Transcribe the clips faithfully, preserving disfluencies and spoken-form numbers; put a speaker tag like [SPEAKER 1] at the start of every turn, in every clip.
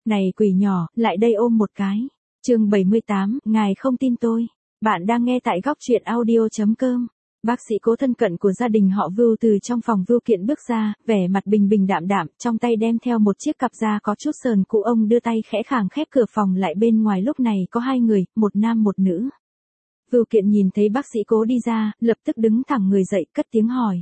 [SPEAKER 1] Này quỷ nhỏ, lại đây ôm một cái. Chương bảy mươi tám, ngài không tin tôi. Bạn đang nghe tại góc truyện audio chấm com. Bác sĩ Cố thân cận của gia đình họ Vưu từ trong phòng Vưu Kiện bước ra, vẻ mặt bình bình đạm đạm, trong tay đem theo một chiếc cặp da có chút sờn cụ. Ông đưa tay khẽ khàng khép cửa phòng lại. Bên ngoài lúc này có hai người, một nam một nữ. Vưu Kiện nhìn thấy bác sĩ Cố đi ra, lập tức đứng thẳng người dậy, cất tiếng hỏi.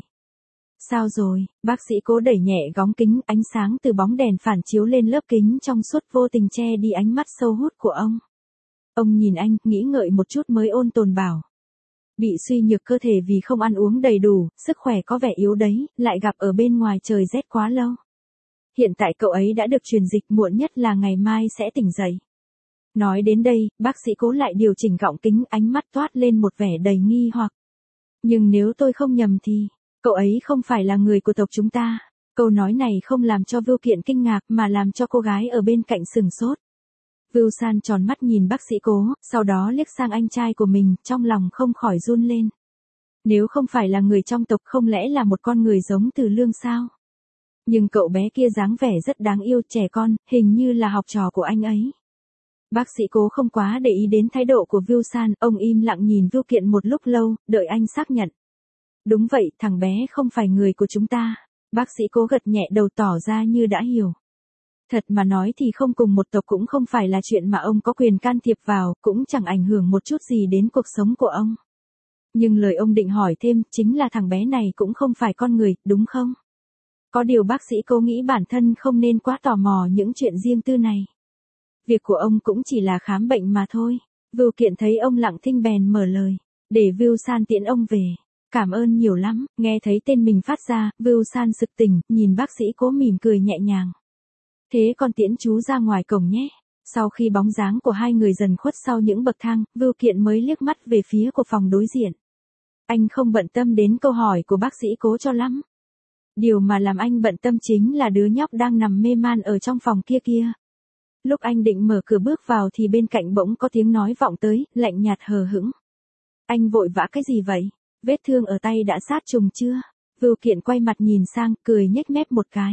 [SPEAKER 1] Sao rồi? Bác sĩ Cố đẩy nhẹ góng kính, ánh sáng từ bóng đèn phản chiếu lên lớp kính trong suốt vô tình che đi ánh mắt sâu hút của ông. Ông nhìn anh, nghĩ ngợi một chút mới ôn tồn bảo. Bị suy nhược cơ thể vì không ăn uống đầy đủ, sức khỏe có vẻ yếu đấy, lại gặp ở bên ngoài trời rét quá lâu. Hiện tại cậu ấy đã được truyền dịch, muộn nhất là ngày mai sẽ tỉnh dậy. Nói đến đây, bác sĩ Cố lại điều chỉnh gọng kính, ánh mắt toát lên một vẻ đầy nghi hoặc. Nhưng nếu tôi không nhầm thì, cậu ấy không phải là người của tộc chúng ta. Câu nói này không làm cho Vưu Kiện kinh ngạc mà làm cho cô gái ở bên cạnh sừng sốt. Vưu San tròn mắt nhìn bác sĩ Cố, sau đó liếc sang anh trai của mình, trong lòng không khỏi run lên. Nếu không phải là người trong tộc, không lẽ là một con người giống Từ Lương sao? Nhưng cậu bé kia dáng vẻ rất đáng yêu, trẻ con, hình như là học trò của anh ấy. Bác sĩ Cố không quá để ý đến thái độ của Vưu San, ông im lặng nhìn Vưu Kiện một lúc lâu, đợi anh xác nhận. Đúng vậy, thằng bé không phải người của chúng ta. Bác sĩ Cố gật nhẹ đầu tỏ ra như đã hiểu. Thật mà nói thì không cùng một tộc cũng không phải là chuyện mà ông có quyền can thiệp vào, cũng chẳng ảnh hưởng một chút gì đến cuộc sống của ông. Nhưng lời ông định hỏi thêm, chính là thằng bé này cũng không phải con người, đúng không? Có điều bác sĩ Cố nghĩ bản thân không nên quá tò mò những chuyện riêng tư này. Việc của ông cũng chỉ là khám bệnh mà thôi. Vưu Kiện thấy ông lặng thinh bèn mở lời. Để Vưu San tiễn ông về. Cảm ơn nhiều lắm. Nghe thấy tên mình phát ra, Vưu San sực tỉnh, nhìn bác sĩ Cố mỉm cười nhẹ nhàng. Thế con tiễn chú ra ngoài cổng nhé. Sau khi bóng dáng của hai người dần khuất sau những bậc thang, Vưu Kiện mới liếc mắt về phía của phòng đối diện. Anh không bận tâm đến câu hỏi của bác sĩ Cố cho lắm. Điều mà làm anh bận tâm chính là đứa nhóc đang nằm mê man ở trong phòng kia kia. Lúc anh định mở cửa bước vào thì bên cạnh bỗng có tiếng nói vọng tới, lạnh nhạt hờ hững. Anh vội vã cái gì vậy? Vết thương ở tay đã sát trùng chưa? Vưu Kiện quay mặt nhìn sang, cười nhếch mép một cái.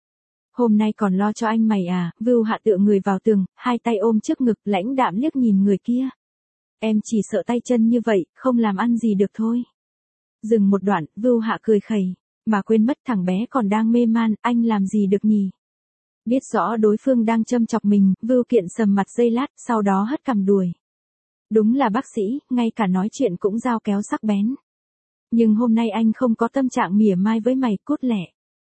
[SPEAKER 1] Hôm nay còn lo cho anh mày à? Vưu Hạ tựa người vào tường, hai tay ôm trước ngực, lãnh đạm liếc nhìn người kia. Em chỉ sợ tay chân như vậy, không làm ăn gì được thôi. Dừng một đoạn, Vưu Hạ cười khẩy. Mà quên mất thằng bé còn đang mê man, anh làm gì được nhỉ? Biết rõ đối phương đang châm chọc mình, Vưu Kiện sầm mặt giây lát, sau đó hất cằm đuổi. Đúng là bác sĩ, ngay cả nói chuyện cũng dao kéo sắc bén. Nhưng hôm nay anh không có tâm trạng mỉa mai với mày, cút lẹ.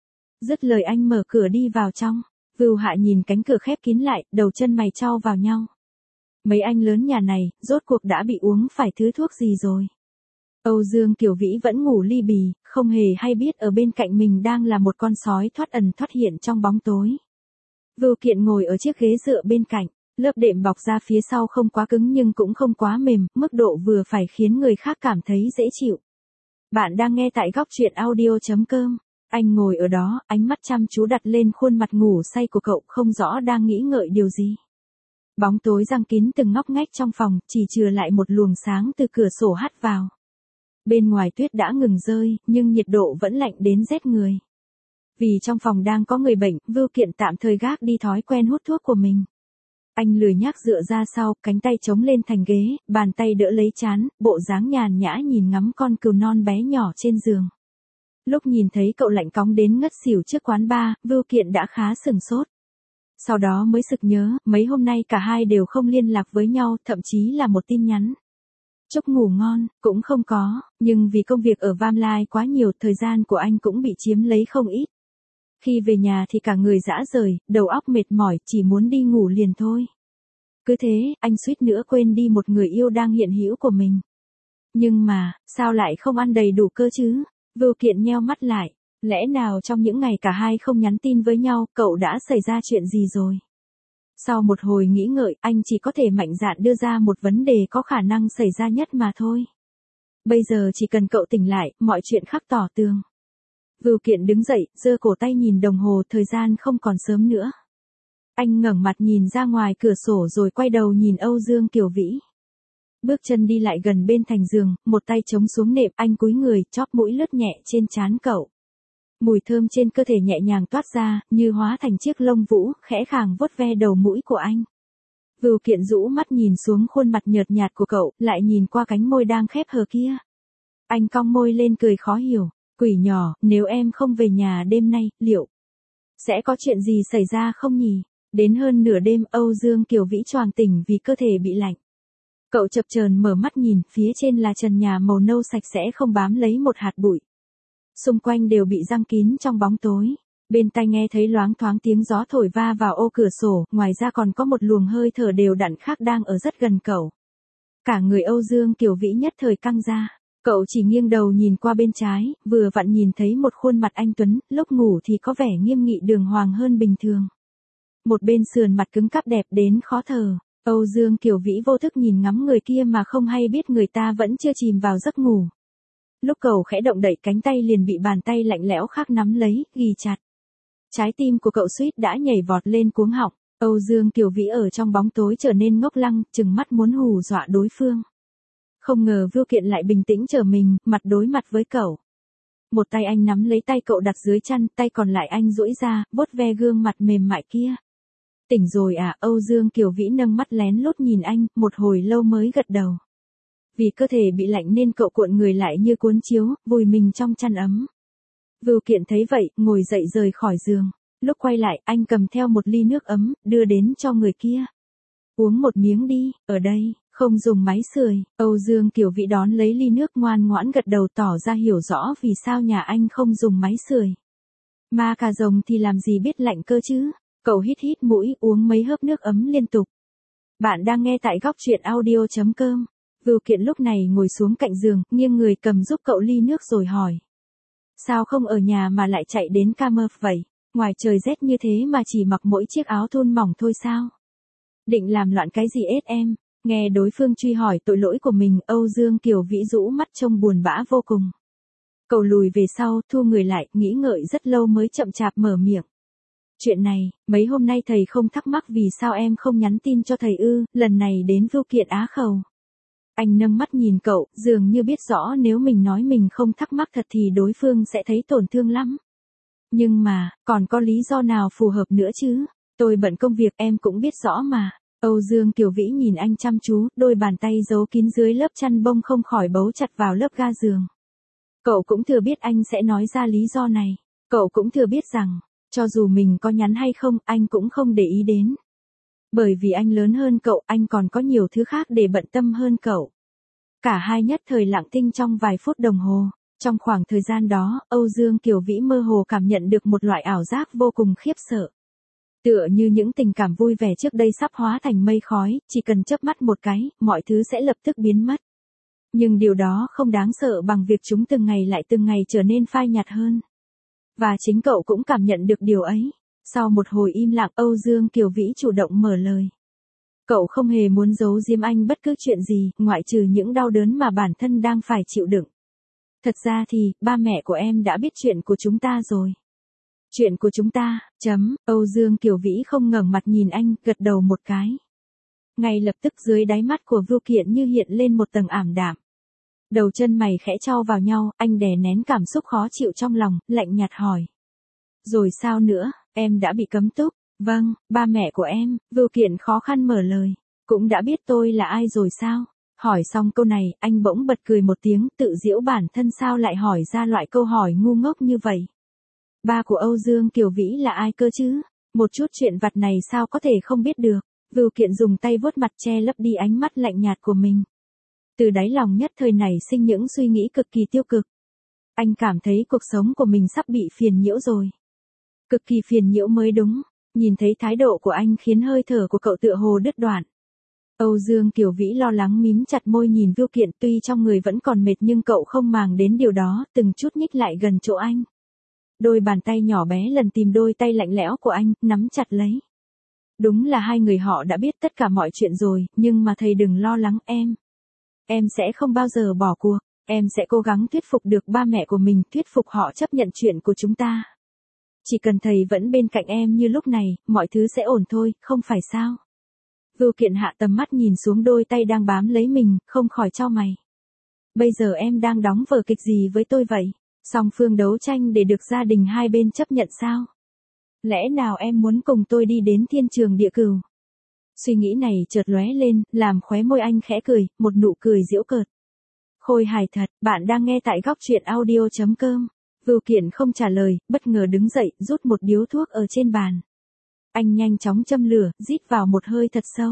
[SPEAKER 1] Dứt lời anh mở cửa đi vào trong. Vưu Hạ nhìn cánh cửa khép kín lại, đầu chân mày chau vào nhau. Mấy anh lớn nhà này, rốt cuộc đã bị uống phải thứ thuốc gì rồi? Âu Dương Kiều Vĩ vẫn ngủ li bì, không hề hay biết ở bên cạnh mình đang là một con sói thoát ẩn thoát hiện trong bóng tối. Vưu Kiện ngồi ở chiếc ghế dựa bên cạnh, lớp đệm bọc ra phía sau không quá cứng nhưng cũng không quá mềm, mức độ vừa phải khiến người khác cảm thấy dễ chịu. Bạn đang nghe tại góc truyện audio chấm com. Anh ngồi ở đó, ánh mắt chăm chú đặt lên khuôn mặt ngủ say của cậu, không rõ đang nghĩ ngợi điều gì. Bóng tối giăng kín từng ngóc ngách trong phòng, chỉ chừa lại một luồng sáng từ cửa sổ hắt vào. Bên ngoài tuyết đã ngừng rơi, nhưng nhiệt độ vẫn lạnh đến rét người. Vì trong phòng đang có người bệnh, Vưu Kiện tạm thời gác đi thói quen hút thuốc của mình. Anh lười nhác dựa ra sau, cánh tay chống lên thành ghế, bàn tay đỡ lấy trán, bộ dáng nhàn nhã nhìn ngắm con cừu non bé nhỏ trên giường. Lúc nhìn thấy cậu lạnh cóng đến ngất xỉu trước quán bar, Vưu Kiện đã khá sừng sốt. Sau đó mới sực nhớ, mấy hôm nay cả hai đều không liên lạc với nhau, thậm chí là một tin nhắn. Chúc ngủ ngon, cũng không có, nhưng vì công việc ở Vam Lai quá nhiều, thời gian của anh cũng bị chiếm lấy không ít. Khi về nhà thì cả người rã rời, đầu óc mệt mỏi, chỉ muốn đi ngủ liền thôi. Cứ thế, anh suýt nữa quên đi một người yêu đang hiện hữu của mình. Nhưng mà, sao lại không ăn đầy đủ cơ chứ? Vưu Kiện nheo mắt lại, lẽ nào trong những ngày cả hai không nhắn tin với nhau, cậu đã xảy ra chuyện gì rồi? Sau một hồi nghĩ ngợi, anh chỉ có thể mạnh dạn đưa ra một vấn đề có khả năng xảy ra nhất mà thôi. Bây giờ chỉ cần cậu tỉnh lại, mọi chuyện khắc tỏ tường. Vưu Kiện đứng dậy, giơ cổ tay nhìn đồng hồ, thời gian không còn sớm nữa. Anh ngẩng mặt nhìn ra ngoài cửa sổ rồi quay đầu nhìn Âu Dương Kiều Vĩ. Bước chân đi lại gần bên thành giường, một tay chống xuống nệm, anh cúi người, chóp mũi lướt nhẹ trên trán cậu. Mùi thơm trên cơ thể nhẹ nhàng toát ra, như hóa thành chiếc lông vũ, khẽ khàng vuốt ve đầu mũi của anh. Vưu Kiện rũ mắt nhìn xuống khuôn mặt nhợt nhạt của cậu, lại nhìn qua cánh môi đang khép hờ kia. Anh cong môi lên cười khó hiểu. Quỷ nhỏ, nếu em không về nhà đêm nay, liệu sẽ có chuyện gì xảy ra không nhỉ? Đến hơn nửa đêm, Âu Dương Kiều Vĩ choàng tỉnh vì cơ thể bị lạnh. Cậu chập chờn mở mắt nhìn, phía trên là trần nhà màu nâu sạch sẽ không bám lấy một hạt bụi. Xung quanh đều bị giăng kín trong bóng tối. Bên tai nghe thấy loáng thoáng tiếng gió thổi va vào ô cửa sổ, ngoài ra còn có một luồng hơi thở đều đặn khác đang ở rất gần cậu. Cả người Âu Dương Kiều Vĩ nhất thời căng ra. Cậu chỉ nghiêng đầu nhìn qua bên trái, vừa vặn nhìn thấy một khuôn mặt anh tuấn, lúc ngủ thì có vẻ nghiêm nghị đường hoàng hơn bình thường. Một bên sườn mặt cứng cáp đẹp đến khó thở. Âu Dương Kiều Vĩ vô thức nhìn ngắm người kia mà không hay biết người ta vẫn chưa chìm vào giấc ngủ. Lúc cậu khẽ động đậy cánh tay liền bị bàn tay lạnh lẽo khác nắm lấy, ghì chặt. Trái tim của cậu suýt đã nhảy vọt lên cuống họng. Âu Dương Kiều Vĩ ở trong bóng tối trở nên ngốc lăng, trừng mắt muốn hù dọa đối phương. Không ngờ Vưu Kiện lại bình tĩnh trở mình, mặt đối mặt với cậu. Một tay anh nắm lấy tay cậu đặt dưới chăn, tay còn lại anh duỗi ra, vuốt ve gương mặt mềm mại kia. Tỉnh rồi à? Âu Dương Kiều Vĩ nâng mắt lén lút nhìn anh, một hồi lâu mới gật đầu. Vì cơ thể bị lạnh nên cậu cuộn người lại như cuốn chiếu, vùi mình trong chăn ấm. Vưu Kiện thấy vậy, ngồi dậy rời khỏi giường. Lúc quay lại, anh cầm theo một ly nước ấm, đưa đến cho người kia. Uống một miếng đi, ở đây, không dùng máy sưởi. Âu Dương Kiều Vĩ đón lấy ly nước ngoan ngoãn gật đầu tỏ ra hiểu rõ vì sao nhà anh không dùng máy sưởi. Ma cà rồng thì làm gì biết lạnh cơ chứ. Cậu hít hít mũi uống mấy hớp nước ấm liên tục. Bạn đang nghe tại góc truyện audio chấm com. Vưu Kiện lúc này ngồi xuống cạnh giường, nghiêng người cầm giúp cậu ly nước rồi hỏi. Sao không ở nhà mà lại chạy đến Campuchia vậy? Ngoài trời rét như thế mà chỉ mặc mỗi chiếc áo thun mỏng thôi sao? Định làm loạn cái gì ết em? Nghe đối phương truy hỏi tội lỗi của mình, Âu Dương Kiều Vĩ rũ mắt trông buồn bã vô cùng. Cậu lùi về sau, thu người lại, nghĩ ngợi rất lâu mới chậm chạp mở miệng. Chuyện này, mấy hôm nay thầy không thắc mắc vì sao em không nhắn tin cho thầy ư, lần này đến Vưu Kiện á khẩu. Anh nâng mắt nhìn cậu, dường như biết rõ nếu mình nói mình không thắc mắc thật thì đối phương sẽ thấy tổn thương lắm. Nhưng mà, còn có lý do nào phù hợp nữa chứ? Tôi bận công việc em cũng biết rõ mà. Âu Dương Kiều Vĩ nhìn anh chăm chú, đôi bàn tay giấu kín dưới lớp chăn bông không khỏi bấu chặt vào lớp ga giường. Cậu cũng thừa biết anh sẽ nói ra lý do này. Cậu cũng thừa biết rằng, cho dù mình có nhắn hay không, anh cũng không để ý đến. Bởi vì anh lớn hơn cậu, anh còn có nhiều thứ khác để bận tâm hơn cậu. Cả hai nhất thời lặng thinh trong vài phút đồng hồ. Trong khoảng thời gian đó, Âu Dương Kiều Vĩ mơ hồ cảm nhận được một loại ảo giác vô cùng khiếp sợ. Tựa như những tình cảm vui vẻ trước đây sắp hóa thành mây khói, chỉ cần chớp mắt một cái, mọi thứ sẽ lập tức biến mất. Nhưng điều đó không đáng sợ bằng việc chúng từng ngày lại từng ngày trở nên phai nhạt hơn. Và chính cậu cũng cảm nhận được điều ấy. Sau một hồi im lặng, Âu Dương Kiều Vĩ chủ động mở lời. Cậu không hề muốn giấu giếm anh bất cứ chuyện gì, ngoại trừ những đau đớn mà bản thân đang phải chịu đựng. Thật ra thì, ba mẹ của em đã biết chuyện của chúng ta rồi. Chuyện của chúng ta, chấm, Âu Dương Kiều Vĩ không ngẩng mặt nhìn anh, gật đầu một cái. Ngay lập tức dưới đáy mắt của Vưu Kiện như hiện lên một tầng ảm đạm. Đầu chân mày khẽ chau vào nhau, anh đè nén cảm xúc khó chịu trong lòng, lạnh nhạt hỏi. Rồi sao nữa, em đã bị cấm túc? Vâng, ba mẹ của em, Vưu Kiện khó khăn mở lời. Cũng đã biết tôi là ai rồi sao? Hỏi xong câu này, anh bỗng bật cười một tiếng, tự giễu bản thân sao lại hỏi ra loại câu hỏi ngu ngốc như vậy. Ba của Âu Dương Kiều Vĩ là ai cơ chứ? Một chút chuyện vặt này sao có thể không biết được? Vưu Kiện dùng tay vuốt mặt che lấp đi ánh mắt lạnh nhạt của mình. Từ đáy lòng nhất thời nảy sinh những suy nghĩ cực kỳ tiêu cực. Anh cảm thấy cuộc sống của mình sắp bị phiền nhiễu rồi. Cực kỳ phiền nhiễu mới đúng. Nhìn thấy thái độ của anh khiến hơi thở của cậu tựa hồ đứt đoạn. Âu Dương Kiều Vĩ lo lắng mím chặt môi nhìn Vưu Kiện, tuy trong người vẫn còn mệt nhưng cậu không màng đến điều đó, từng chút nhích lại gần chỗ anh. Đôi bàn tay nhỏ bé lần tìm đôi tay lạnh lẽo của anh, nắm chặt lấy. Đúng là hai người họ đã biết tất cả mọi chuyện rồi, nhưng mà thầy đừng lo lắng em. Em sẽ không bao giờ bỏ cuộc, em sẽ cố gắng thuyết phục được ba mẹ của mình, thuyết phục họ chấp nhận chuyện của chúng ta. Chỉ cần thầy vẫn bên cạnh em như lúc này, mọi thứ sẽ ổn thôi, không phải sao? Vưu Kiện hạ tầm mắt nhìn xuống đôi tay đang bám lấy mình, không khỏi chau mày. Bây giờ em đang đóng vở kịch gì với tôi vậy? Song phương đấu tranh để được gia đình hai bên chấp nhận sao? Lẽ nào em muốn cùng tôi đi đến thiên trường địa cửu? Suy nghĩ này chợt lóe lên, làm khóe môi anh khẽ cười, một nụ cười giễu cợt. Khôi hài thật, bạn đang nghe tại góc truyện audio chấm com. Vưu Kiện không trả lời, bất ngờ đứng dậy, rút một điếu thuốc ở trên bàn. Anh nhanh chóng châm lửa, rít vào một hơi thật sâu.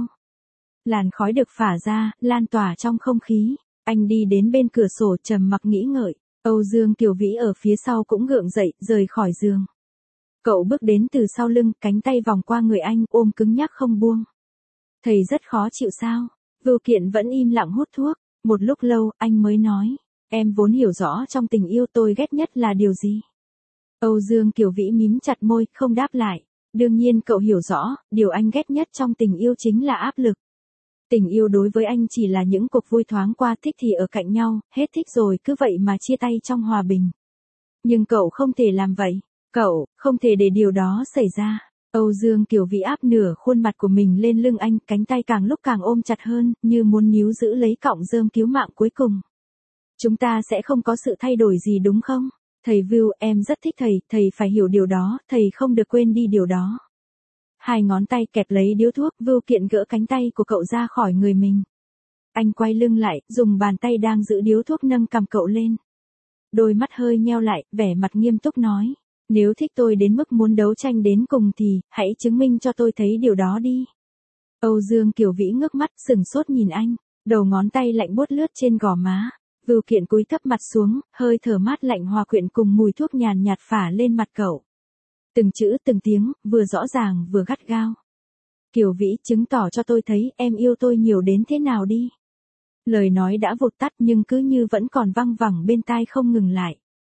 [SPEAKER 1] Làn khói được phả ra, lan tỏa trong không khí. Anh đi đến bên cửa sổ trầm mặc nghĩ ngợi. Âu Dương Kiều Vĩ ở phía sau cũng gượng dậy, rời khỏi giường. Cậu bước đến từ sau lưng, cánh tay vòng qua người anh, ôm cứng nhắc không buông. Thầy rất khó chịu sao? Vưu Kiện vẫn im lặng hút thuốc. Một lúc lâu, anh mới nói. Em vốn hiểu rõ trong tình yêu tôi ghét nhất là điều gì. Âu Dương Kiều Vĩ mím chặt môi, không đáp lại. Đương nhiên cậu hiểu rõ, điều anh ghét nhất trong tình yêu chính là áp lực. Tình yêu đối với anh chỉ là những cuộc vui thoáng qua, thích thì ở cạnh nhau, hết thích rồi cứ vậy mà chia tay trong hòa bình. Nhưng cậu không thể làm vậy. Cậu, không thể để điều đó xảy ra. Âu Dương Kiều Vĩ áp nửa khuôn mặt của mình lên lưng anh, cánh tay càng lúc càng ôm chặt hơn, như muốn níu giữ lấy cọng rơm cứu mạng cuối cùng. Chúng ta sẽ không có sự thay đổi gì đúng không? Thầy Vưu, em rất thích thầy, thầy phải hiểu điều đó, thầy không được quên đi điều đó. Hai ngón tay kẹp lấy điếu thuốc, Vưu Kiện gỡ cánh tay của cậu ra khỏi người mình. Anh quay lưng lại, dùng bàn tay đang giữ điếu thuốc nâng cằm cậu lên. Đôi mắt hơi nheo lại, vẻ mặt nghiêm túc nói. Nếu thích tôi đến mức muốn đấu tranh đến cùng thì, hãy chứng minh cho tôi thấy điều đó đi. Âu Dương Kiều Vĩ ngước mắt, sừng sốt nhìn anh, đầu ngón tay lạnh buốt lướt trên gò má. Vưu Kiện cúi thấp mặt xuống, hơi thở mát lạnh hòa quyện cùng mùi thuốc nhàn nhạt phả lên mặt cậu. Từng chữ từng tiếng, vừa rõ ràng vừa gắt gao. Kiều Vĩ, chứng tỏ cho tôi thấy em yêu tôi nhiều đến thế nào đi. Lời nói đã vụt tắt nhưng cứ như vẫn còn văng vẳng bên tai không ngừng lại.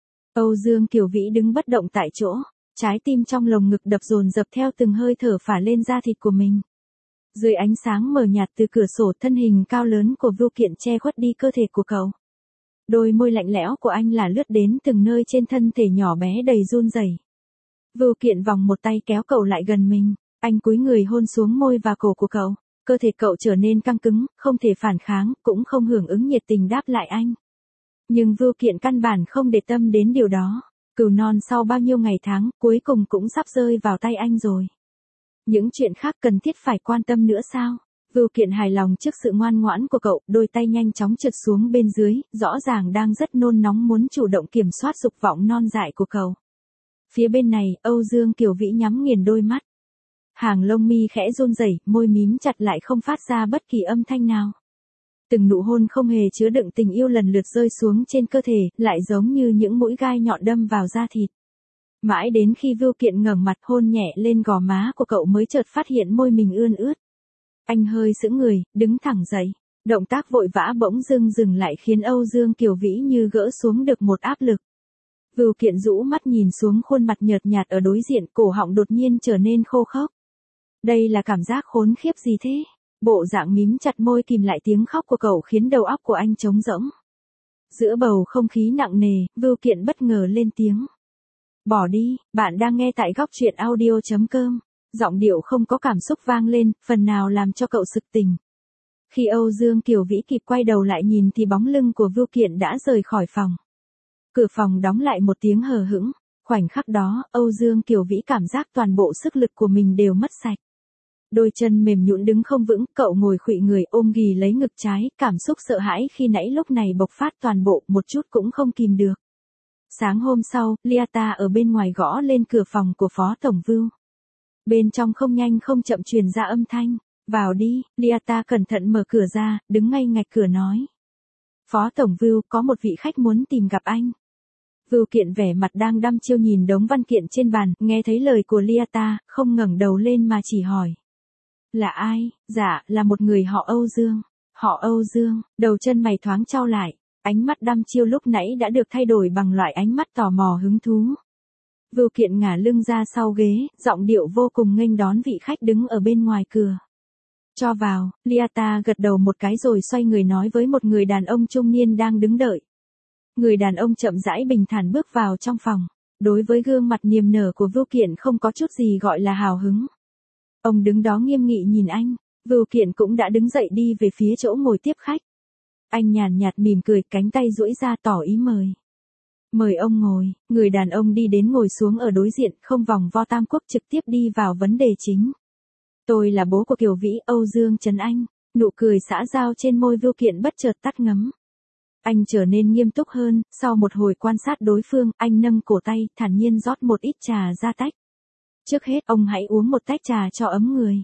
[SPEAKER 1] Âu Dương Kiều Vĩ đứng bất động tại chỗ, trái tim trong lồng ngực đập dồn dập theo từng hơi thở phả lên da thịt của mình. Dưới ánh sáng mờ nhạt từ cửa sổ, thân hình cao lớn của Vưu Kiện che khuất đi cơ thể của cậu. Đôi môi lạnh lẽo của anh là lướt đến từng nơi trên thân thể nhỏ bé đầy run rẩy. Vưu Kiện vòng một tay kéo cậu lại gần mình, anh cúi người hôn xuống môi và cổ của cậu, cơ thể cậu trở nên căng cứng, không thể phản kháng, cũng không hưởng ứng nhiệt tình đáp lại anh. Nhưng Vưu Kiện căn bản không để tâm đến điều đó, cừu non sau bao nhiêu ngày tháng, cuối cùng cũng sắp rơi vào tay anh rồi. Những chuyện khác cần thiết phải quan tâm nữa sao? Vưu Kiện hài lòng trước sự ngoan ngoãn của cậu, đôi tay nhanh chóng trượt xuống bên dưới, rõ ràng đang rất nôn nóng muốn chủ động kiểm soát dục vọng non dại của cậu. Phía bên này, Âu Dương Kiều Vĩ nhắm nghiền đôi mắt. Hàng lông mi khẽ run rẩy, môi mím chặt lại không phát ra bất kỳ âm thanh nào. Từng nụ hôn không hề chứa đựng tình yêu lần lượt rơi xuống trên cơ thể, lại giống như những mũi gai nhọn đâm vào da thịt. Mãi đến khi Vưu Kiện ngẩng mặt hôn nhẹ lên gò má của cậu mới chợt phát hiện môi mình ươn ướt. Anh hơi sững người, đứng thẳng dậy. Động tác vội vã bỗng dưng dừng lại khiến Âu Dương Kiều Vĩ như gỡ xuống được một áp lực. Vưu Kiện rũ mắt nhìn xuống khuôn mặt nhợt nhạt ở đối diện, cổ họng đột nhiên trở nên khô khốc. Đây là cảm giác khốn khiếp gì thế? Bộ dạng mím chặt môi kìm lại tiếng khóc của cậu khiến đầu óc của anh trống rỗng. Giữa bầu không khí nặng nề, Vưu Kiện bất ngờ lên tiếng. Bỏ đi, bạn đang nghe tại góc truyện audio chấm com. Giọng điệu không có cảm xúc vang lên, phần nào làm cho cậu sực tỉnh. Khi Âu Dương Kiều Vĩ kịp quay đầu lại nhìn thì bóng lưng của Vưu Kiện đã rời khỏi phòng. Cửa phòng đóng lại một tiếng hờ hững, khoảnh khắc đó, Âu Dương Kiều Vĩ cảm giác toàn bộ sức lực của mình đều mất sạch. Đôi chân mềm nhũn đứng không vững, cậu ngồi khuỵu người ôm ghì lấy ngực trái, cảm xúc sợ hãi khi nãy lúc này bộc phát toàn bộ, một chút cũng không kìm được. Sáng hôm sau, Liata ở bên ngoài gõ lên cửa phòng của Phó Tổng Vưu. Bên trong không nhanh không chậm truyền ra âm thanh. Vào đi, Liata cẩn thận mở cửa ra, đứng ngay ngạch cửa nói. Phó Tổng Vưu, có một vị khách muốn tìm gặp anh. Vưu Kiện vẻ mặt đang đăm chiêu nhìn đống văn kiện trên bàn, nghe thấy lời của Liata, không ngẩng đầu lên mà chỉ hỏi. Là ai? Dạ, là một người họ Âu Dương. Họ Âu Dương, đầu chân mày thoáng chau lại, ánh mắt đăm chiêu lúc nãy đã được thay đổi bằng loại ánh mắt tò mò hứng thú. Vưu Kiện ngả lưng ra sau ghế, giọng điệu vô cùng nghênh đón vị khách đứng ở bên ngoài cửa. Cho vào, Liata gật đầu một cái rồi xoay người nói với một người đàn ông trung niên đang đứng đợi. Người đàn ông chậm rãi bình thản bước vào trong phòng. Đối với gương mặt niềm nở của Vưu Kiện không có chút gì gọi là hào hứng. Ông đứng đó nghiêm nghị nhìn anh, Vưu Kiện cũng đã đứng dậy đi về phía chỗ ngồi tiếp khách. Anh nhàn nhạt mỉm cười, cánh tay duỗi ra tỏ ý mời. Mời ông ngồi, người đàn ông đi đến ngồi xuống ở đối diện, không vòng vo tam quốc trực tiếp đi vào vấn đề chính. Tôi là bố của Kiều Vĩ, Âu Dương Trấn Anh. Nụ cười xã giao trên môi Vưu Kiện bất chợt tắt ngấm. Anh trở nên nghiêm túc hơn, sau một hồi quan sát đối phương, anh nâng cổ tay, thản nhiên rót một ít trà ra tách. Trước hết, ông hãy uống một tách trà cho ấm người.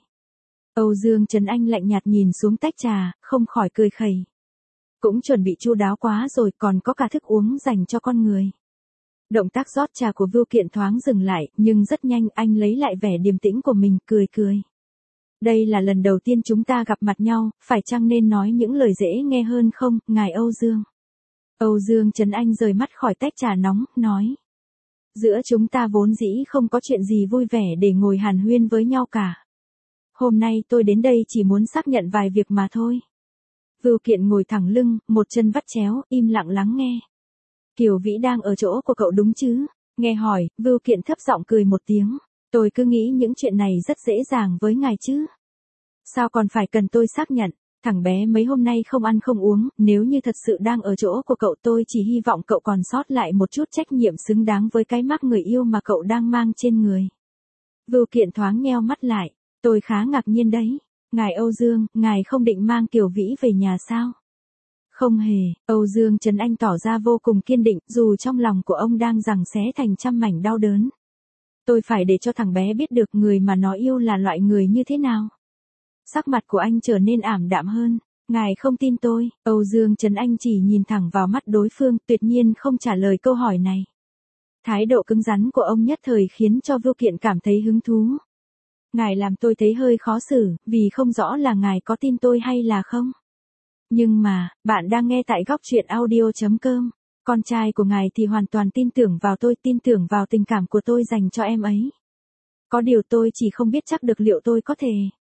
[SPEAKER 1] Âu Dương Trấn Anh lạnh nhạt nhìn xuống tách trà, không khỏi cười khẩy. Cũng chuẩn bị chu đáo quá rồi, còn có cả thức uống dành cho con người. Động tác rót trà của Vưu Kiện thoáng dừng lại, nhưng rất nhanh anh lấy lại vẻ điềm tĩnh của mình, cười cười. Đây là lần đầu tiên chúng ta gặp mặt nhau, phải chăng nên nói những lời dễ nghe hơn không, ngài Âu Dương? Âu Dương Trấn Anh rời mắt khỏi tách trà nóng, nói. Giữa chúng ta vốn dĩ không có chuyện gì vui vẻ để ngồi hàn huyên với nhau cả. Hôm nay tôi đến đây chỉ muốn xác nhận vài việc mà thôi. Vưu Kiện ngồi thẳng lưng, một chân vắt chéo, im lặng lắng nghe. Kiều Vĩ đang ở chỗ của cậu đúng chứ? Nghe hỏi, Vưu Kiện thấp giọng cười một tiếng. Tôi cứ nghĩ những chuyện này rất dễ dàng với ngài chứ. Sao còn phải cần tôi xác nhận? Thằng bé mấy hôm nay không ăn không uống, nếu như thật sự đang ở chỗ của cậu tôi chỉ hy vọng cậu còn sót lại một chút trách nhiệm xứng đáng với cái mác người yêu mà cậu đang mang trên người. Vưu Kiện thoáng nheo mắt lại, tôi khá ngạc nhiên đấy. Ngài Âu Dương, ngài không định mang Kiều Vĩ về nhà sao? Không hề, Âu Dương Trấn Anh tỏ ra vô cùng kiên định, dù trong lòng của ông đang giằng xé thành trăm mảnh đau đớn. Tôi phải để cho thằng bé biết được người mà nó yêu là loại người như thế nào. Sắc mặt của anh trở nên ảm đạm hơn. Ngài không tin tôi, Âu Dương Trấn Anh chỉ nhìn thẳng vào mắt đối phương, tuyệt nhiên không trả lời câu hỏi này. Thái độ cứng rắn của ông nhất thời khiến cho Vưu Kiện cảm thấy hứng thú. Ngài làm tôi thấy hơi khó xử, vì không rõ là ngài có tin tôi hay là không. Nhưng mà, bạn đang nghe tại góc truyện audio chấm com. Con trai của ngài thì hoàn toàn tin tưởng vào tôi, tin tưởng vào tình cảm của tôi dành cho em ấy. Có điều tôi chỉ không biết chắc được liệu tôi có thể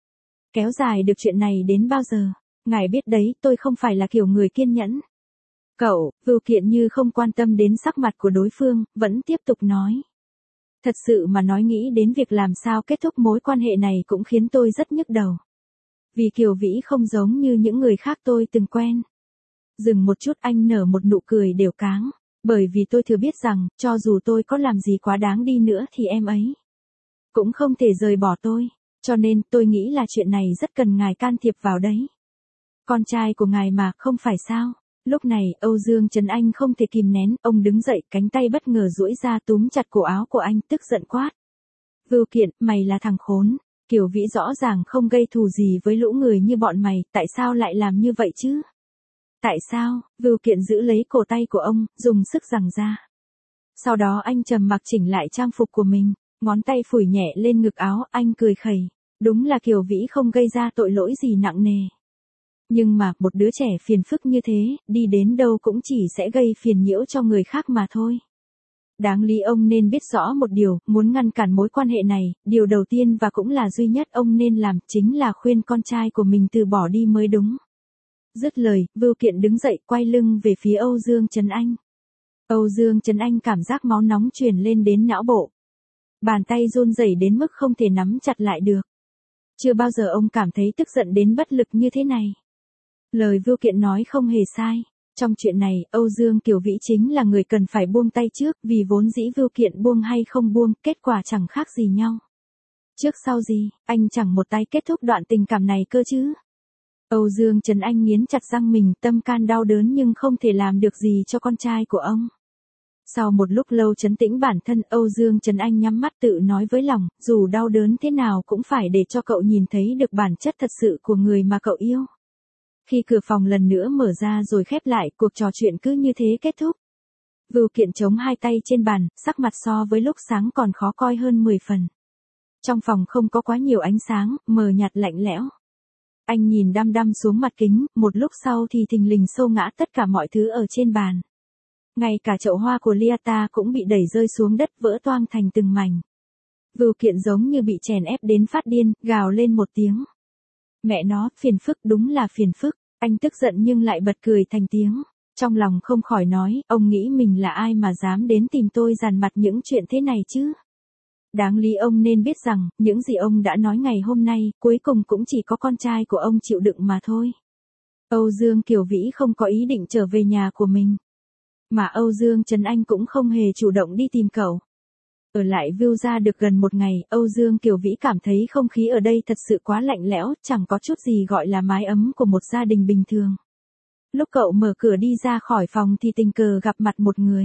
[SPEAKER 1] kéo dài được chuyện này đến bao giờ. Ngài biết đấy, tôi không phải là kiểu người kiên nhẫn. Cậu, Vưu Kiện như không quan tâm đến sắc mặt của đối phương, vẫn tiếp tục nói. Thật sự mà nói, nghĩ đến việc làm sao kết thúc mối quan hệ này cũng khiến tôi rất nhức đầu. Vì Kiều Vĩ không giống như những người khác tôi từng quen. Dừng một chút, anh nở một nụ cười đều cáng. Bởi vì tôi thừa biết rằng, cho dù tôi có làm gì quá đáng đi nữa thì em ấy cũng không thể rời bỏ tôi. Cho nên tôi nghĩ là chuyện này rất cần ngài can thiệp vào đấy. Con trai của ngài mà, không phải sao? Lúc này, Âu Dương Trấn Anh không thể kìm nén, ông đứng dậy, cánh tay bất ngờ duỗi ra túm chặt cổ áo của anh, tức giận quát. Vưu Kiện, mày là thằng khốn. Kiều Vĩ rõ ràng không gây thù gì với lũ người như bọn mày, tại sao lại làm như vậy chứ? Tại sao? Vưu Kiện giữ lấy cổ tay của ông, dùng sức giằng ra. Sau đó anh trầm mặc chỉnh lại trang phục của mình, ngón tay phủi nhẹ lên ngực áo, anh cười khẩy. Đúng là Kiều Vĩ không gây ra tội lỗi gì nặng nề. Nhưng mà, một đứa trẻ phiền phức như thế, đi đến đâu cũng chỉ sẽ gây phiền nhiễu cho người khác mà thôi. Đáng lý ông nên biết rõ một điều, muốn ngăn cản mối quan hệ này, điều đầu tiên và cũng là duy nhất ông nên làm, chính là khuyên con trai của mình từ bỏ đi mới đúng. Dứt lời, Vưu Kiện đứng dậy, quay lưng về phía Âu Dương Trấn Anh. Âu Dương Trấn Anh cảm giác máu nóng truyền lên đến não bộ. Bàn tay run rẩy đến mức không thể nắm chặt lại được. Chưa bao giờ ông cảm thấy tức giận đến bất lực như thế này. Lời Vưu Kiện nói không hề sai. Trong chuyện này, Âu Dương Kiều Vĩ chính là người cần phải buông tay trước, vì vốn dĩ Vưu Kiện buông hay không buông, kết quả chẳng khác gì nhau. Trước sau gì, anh chẳng một tay kết thúc đoạn tình cảm này cơ chứ. Âu Dương Trấn Anh nghiến chặt răng mình, tâm can đau đớn nhưng không thể làm được gì cho con trai của ông. Sau một lúc lâu trấn tĩnh bản thân, Âu Dương Trấn Anh nhắm mắt tự nói với lòng, dù đau đớn thế nào cũng phải để cho cậu nhìn thấy được bản chất thật sự của người mà cậu yêu. Khi cửa phòng lần nữa mở ra rồi khép lại, cuộc trò chuyện cứ như thế kết thúc. Vưu Kiện chống hai tay trên bàn, sắc mặt so với lúc sáng còn khó coi hơn mười phần. Trong phòng không có quá nhiều ánh sáng, mờ nhạt lạnh lẽo. Anh nhìn đăm đăm xuống mặt kính, một lúc sau thì thình lình xô ngã tất cả mọi thứ ở trên bàn. Ngay cả chậu hoa của Liata cũng bị đẩy rơi xuống đất, vỡ toang thành từng mảnh. Vưu Kiện giống như bị chèn ép đến phát điên, gào lên một tiếng. Mẹ nó, phiền phức, đúng là phiền phức. Anh tức giận nhưng lại bật cười thành tiếng. Trong lòng không khỏi nói, ông nghĩ mình là ai mà dám đến tìm tôi dằn mặt những chuyện thế này chứ? Đáng lý ông nên biết rằng, những gì ông đã nói ngày hôm nay, cuối cùng cũng chỉ có con trai của ông chịu đựng mà thôi. Âu Dương Kiều Vĩ không có ý định trở về nhà của mình. Mà Âu Dương Trấn Anh cũng không hề chủ động đi tìm cậu. Ở lại View ra được gần một ngày, Âu Dương Kiều Vĩ cảm thấy không khí ở đây thật sự quá lạnh lẽo, chẳng có chút gì gọi là mái ấm của một gia đình bình thường. Lúc cậu mở cửa đi ra khỏi phòng thì tình cờ gặp mặt một người.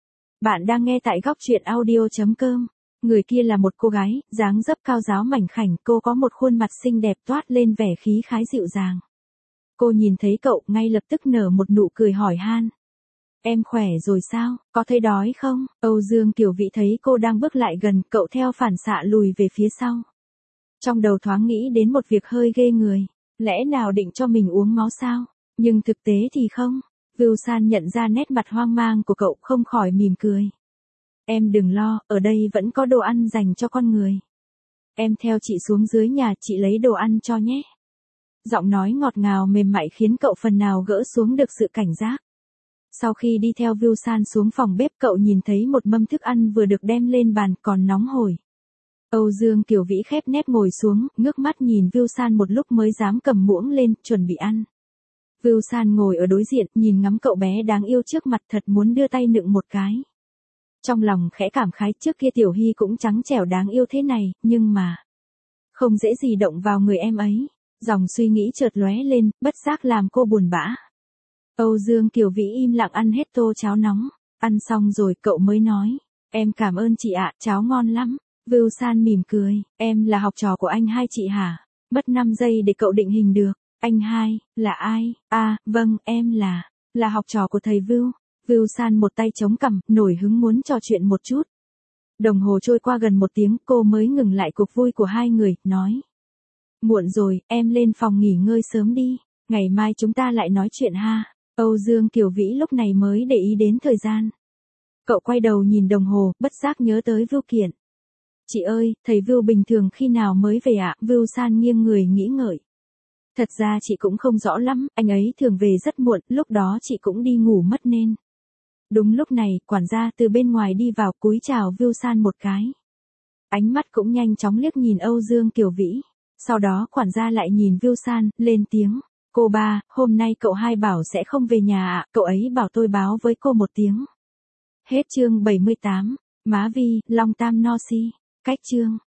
[SPEAKER 1] Bạn đang nghe tại góc truyện audio.com. Người kia là một cô gái, dáng dấp cao ráo mảnh khảnh, cô có một khuôn mặt xinh đẹp toát lên vẻ khí khái dịu dàng. Cô nhìn thấy cậu, ngay lập tức nở một nụ cười hỏi han. Em khỏe rồi sao, có thấy đói không? Âu Dương Kiều Vĩ thấy cô đang bước lại gần, cậu theo phản xạ lùi về phía sau. Trong đầu thoáng nghĩ đến một việc hơi ghê người. Lẽ nào định cho mình uống máu sao? Nhưng thực tế thì không. Vưu San nhận ra nét mặt hoang mang của cậu, không khỏi mỉm cười. Em đừng lo, ở đây vẫn có đồ ăn dành cho con người. Em theo chị xuống dưới nhà, chị lấy đồ ăn cho nhé. Giọng nói ngọt ngào mềm mại khiến cậu phần nào gỡ xuống được sự cảnh giác. Sau khi đi theo Vưu San xuống phòng bếp, cậu nhìn thấy một mâm thức ăn vừa được đem lên bàn, còn nóng hổi. Âu Dương Kiều Vĩ khép nép ngồi xuống, ngước mắt nhìn Vưu San một lúc mới dám cầm muỗng lên, chuẩn bị ăn. Vưu San ngồi ở đối diện, nhìn ngắm cậu bé đáng yêu trước mặt, thật muốn đưa tay nựng một cái. Trong lòng khẽ cảm khái, trước kia Tiểu Hy cũng trắng trẻo đáng yêu thế này, nhưng mà không dễ gì động vào người em ấy. Dòng suy nghĩ chợt lóe lên, bất giác làm cô buồn bã. Âu Dương Kiều Vĩ im lặng ăn hết tô cháo nóng. Ăn xong rồi cậu mới nói. Em cảm ơn chị ạ, cháo ngon lắm. Vưu San mỉm cười. Em là học trò của anh hai chị hả? Mất năm giây để cậu định hình được. Anh hai, là ai? À, vâng, em là, là học trò của thầy Vưu. Vưu San một tay chống cằm, nổi hứng muốn trò chuyện một chút. Đồng hồ trôi qua gần một tiếng, cô mới ngừng lại cuộc vui của hai người, nói. Muộn rồi, em lên phòng nghỉ ngơi sớm đi. Ngày mai chúng ta lại nói chuyện ha. Âu Dương Kiều Vĩ lúc này mới để ý đến thời gian. Cậu quay đầu nhìn đồng hồ, bất giác nhớ tới Vưu Kiện. Chị ơi, thầy Vưu bình thường khi nào mới về ạ? Vưu San nghiêng người nghĩ ngợi. Thật ra chị cũng không rõ lắm, anh ấy thường về rất muộn, lúc đó chị cũng đi ngủ mất nên. Đúng lúc này, quản gia từ bên ngoài đi vào, cúi chào Vưu San một cái. Ánh mắt cũng nhanh chóng liếc nhìn Âu Dương Kiều Vĩ. Sau đó quản gia lại nhìn Vưu San, lên tiếng. Cô ba, hôm nay cậu hai bảo sẽ không về nhà ạ, cậu ấy bảo tôi báo với cô một tiếng. Hết chương bảy mươi tám, Má Vi, Long Tam No Si. Cách chương.